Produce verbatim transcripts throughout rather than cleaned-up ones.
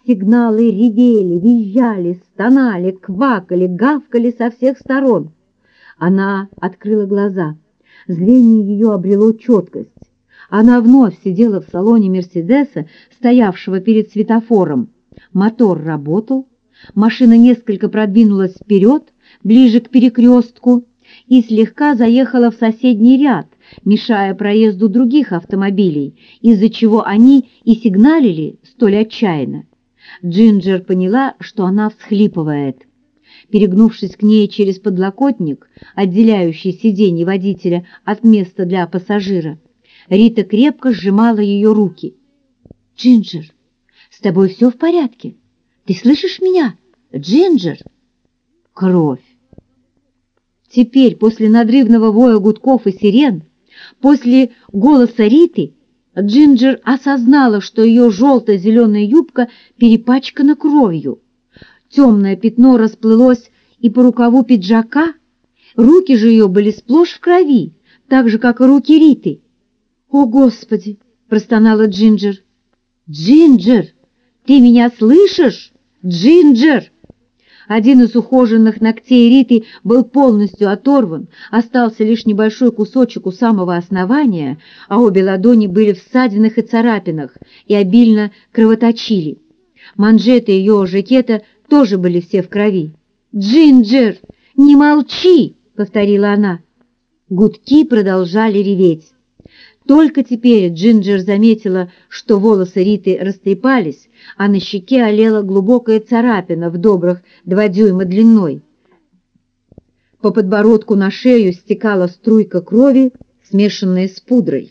Сигналы ревели, визжали, стонали, квакали, гавкали со всех сторон. Она открыла глаза. Зрение ее обрело четкость. Она вновь сидела в салоне «Мерседеса», стоявшего перед светофором. Мотор работал, машина несколько продвинулась вперед, ближе к перекрестку, и слегка заехала в соседний ряд, мешая проезду других автомобилей, из-за чего они и сигналили столь отчаянно. Джинджер поняла, что она всхлипывает. Перегнувшись к ней через подлокотник, отделяющий сиденье водителя от места для пассажира, Рита крепко сжимала ее руки. «Джинджер, с тобой все в порядке? Ты слышишь меня? Джинджер!» Кровь. Теперь, после надрывного воя гудков и сирен, после голоса Риты, Джинджер осознала, что ее желто-зеленая юбка перепачкана кровью. Темное пятно расплылось и по рукаву пиджака, руки же ее были сплошь в крови, так же, как и руки Риты. «О, Господи!» — простонала Джинджер. «Джинджер, ты меня слышишь? Джинджер!» Один из ухоженных ногтей Риты был полностью оторван, остался лишь небольшой кусочек у самого основания, а обе ладони были в ссадинах и царапинах и обильно кровоточили. Манжеты ее жакета тоже были все в крови. «Джинджер, не молчи!» — повторила она. Гудки продолжали реветь. Только теперь Джинджер заметила, что волосы Риты растрепались, а на щеке олела глубокая царапина в добрых два дюйма длиной. По подбородку на шею стекала струйка крови, смешанная с пудрой.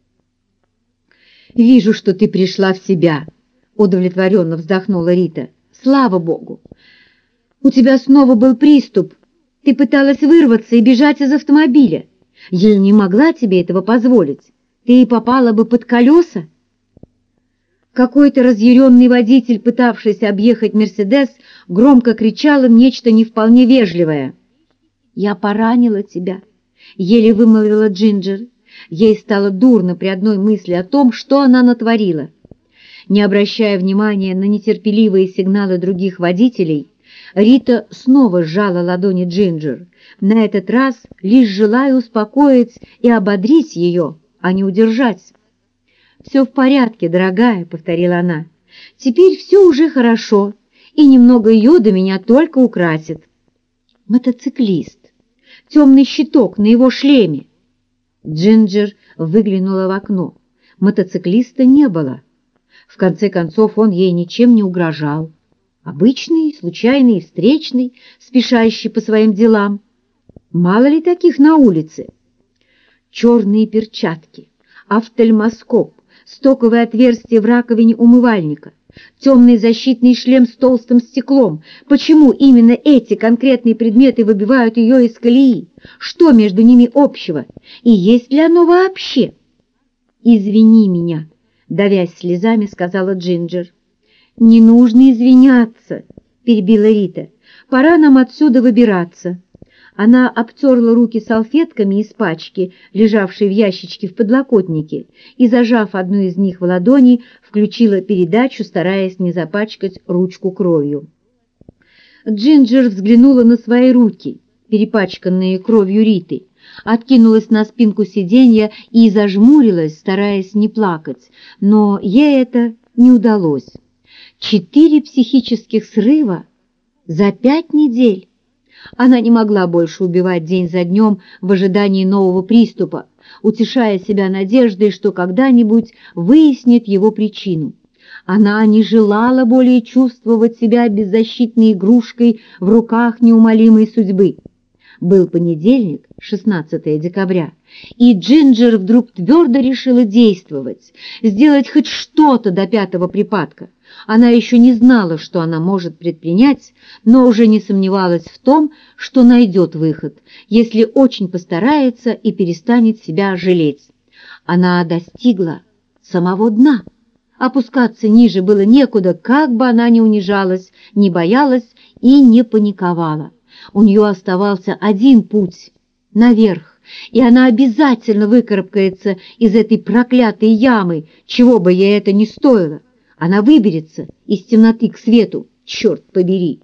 «Вижу, что ты пришла в себя», — удовлетворенно вздохнула Рита. «Слава Богу! У тебя снова был приступ. Ты пыталась вырваться и бежать из автомобиля. Я не могла тебе этого позволить. Ты и попала бы под колеса». Какой-то разъяренный водитель, пытавшийся объехать «Мерседес», громко кричал им нечто не вполне вежливое. «Я поранила тебя», — еле вымолвила Джинджер. Ей стало дурно при одной мысли о том, что она натворила. Не обращая внимания на нетерпеливые сигналы других водителей, Рита снова сжала ладони Джинджер, на этот раз лишь желая успокоить и ободрить ее, а не удержать. «Все в порядке, дорогая», — повторила она. «Теперь все уже хорошо, и немного йода меня только украсит». «Мотоциклист! Темный щиток на его шлеме!» Джинджер выглянула в окно. Мотоциклиста не было. В конце концов, он ей ничем не угрожал. Обычный, случайный, встречный, спешащий по своим делам. Мало ли таких на улице? Черные перчатки, офтальмоскоп, стоковое отверстие в раковине умывальника, темный защитный шлем с толстым стеклом. Почему именно эти конкретные предметы выбивают ее из колеи? Что между ними общего? И есть ли оно вообще? «Извини меня», — давясь слезами, сказала Джинджер. «Не нужно извиняться», — перебила Рита. «Пора нам отсюда выбираться». Она обтерла руки салфетками из пачки, лежавшей в ящичке в подлокотнике, и, зажав одну из них в ладони, включила передачу, стараясь не запачкать ручку кровью. Джинджер взглянула на свои руки, перепачканные кровью Риты, откинулась на спинку сиденья и зажмурилась, стараясь не плакать, но ей это не удалось. Четыре психических срыва за пять недель. Она не могла больше убивать день за днем в ожидании нового приступа, утешая себя надеждой, что когда-нибудь выяснит его причину. Она не желала более чувствовать себя беззащитной игрушкой в руках неумолимой судьбы. Был понедельник, шестнадцатое декабря, и Джинджер вдруг твердо решила действовать, сделать хоть что-то до пятого припадка. Она еще не знала, что она может предпринять, но уже не сомневалась в том, что найдет выход, если очень постарается и перестанет себя жалеть. Она достигла самого дна. Опускаться ниже было некуда, как бы она ни унижалась, не боялась и не паниковала. У нее оставался один путь — наверх, и она обязательно выкарабкается из этой проклятой ямы, чего бы ей это ни стоило. Она выберется из темноты к свету, черт побери.